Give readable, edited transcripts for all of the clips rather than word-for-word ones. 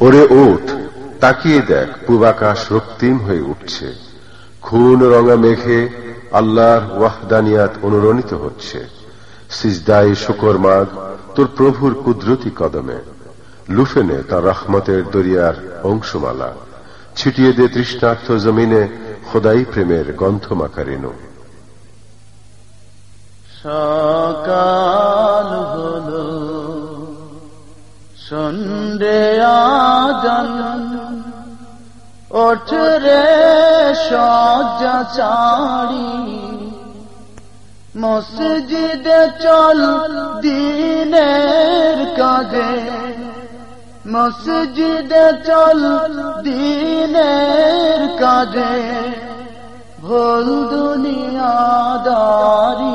ওরে ওঠ, তাকিয়ে দেখ, পূবাকাশ রক্তিম হয়ে উঠছে, খুন রঙা মেঘে আল্লাহর ওয়াহদানিয়াত অনুরণিত হচ্ছে। সিজদায়ে শুকর মাগ তোর প্রভুর কুদরতি কদমে, লুফে নে তার রহমতের দরিয়ার অংশমালা, ছিটিয়ে দে তৃষ্ণার্থ জমিনে খোদাই প্রেমের গন্ধমাখা রেণু। সকাল হলো, সন্ধ্যে আজান, ওঠ রে শয্যা ছাড়ি, মসজিদে চল দ্বীনের কাজে, মসজিদে চল দ্বীনের কাজে, ভুল দুনিয়াদারি,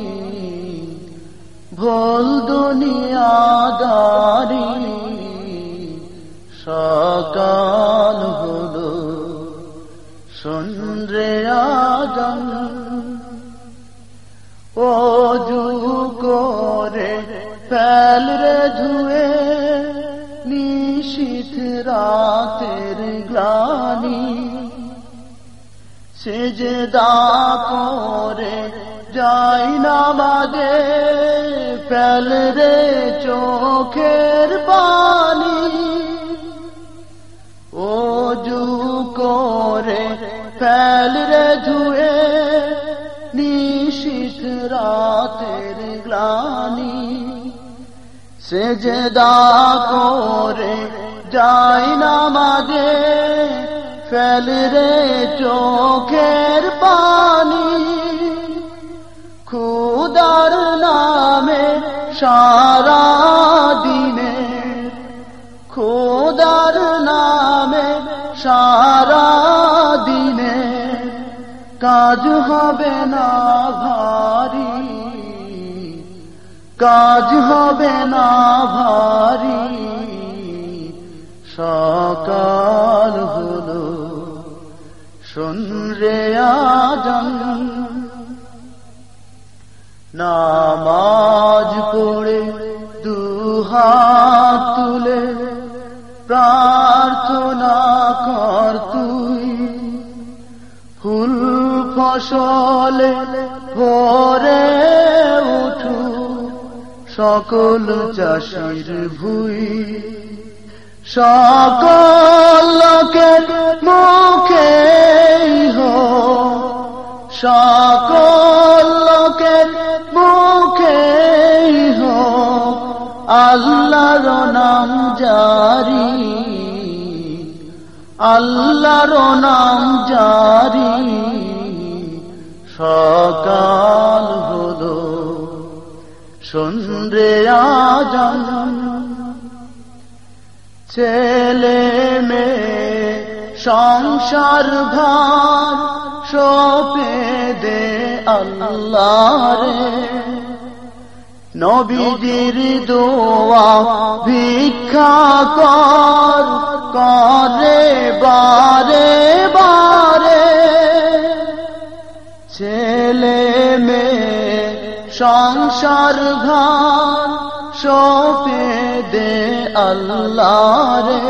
ভুল দুনিয়াদারি। সকাল হলো, সন্ধ্যে আজান, ওযু করে ফেল রে ধুয়ে নিশীথ রাতের গ্লানি, সিজদা করে যাই নামাজে ফেল রে চোখের পানি, ওযু করে ফেল রে ধুয়ে নিশীথ রাতের গ্লানি, সিজদা করে যাই নামাজে ফেল রে চোখের পানি, খোদার নামে সারা দিনে, খোদার নামে সারা দিনে কাজ হবে না ভারী, কাজ হবে না ভারী। সকাল হলো, সন্ধ্যে আজান, নামাজ পড়ে দুহাত তুলে প্রার্থনা কর তুই, ফুল ফসলে ভরে উঠু সকল চাষির ভুই, সকল লোকের মুখে হো, সকল লোকের মুখে হো আল্লাহর নাম জারি, আল্লাহর নাম জারি। সকাল হলো, সন্ধ্যে আজান, ছেলে মেয়ে সংসার ভার সঁপে দে আল্লাহরে, নবীজির দোয়া ভিক্ষা কর, করে বারে বারে। ছেলে মেয়ে সংসার ভার সঁপে দে আল্লাহরে,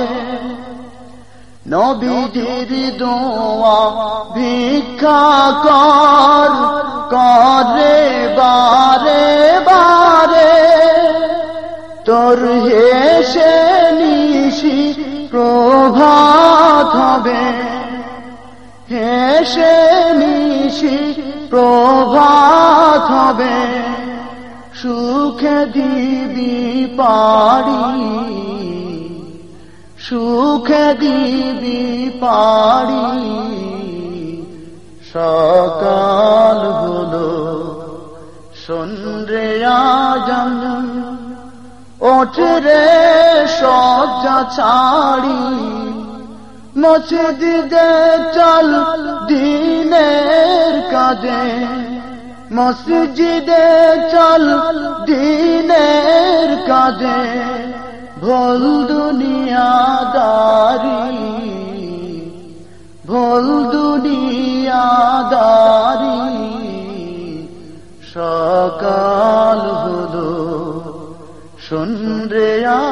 নবীজির দোয়া ভিক্ষা কর, করে বারে বারে। তোর হেসে নিশি প্রভাত হবে, হেসে নিশি প্রভাত হবে, সুখে দিবি পাড়ি, সুখে দিবি পাড়ি। সকাল হলো, সন্ধ্যে আজান, ওঠ রে শয্যা ছাড়ি, মসজিদে চল দ্বীনের কাজে, মসজিদে চল দ্বীনের কাজে, ভুল দুনিয়াদারি, ভুল দুনিয়াদারি। সকাল হলো, সন্ধ্যে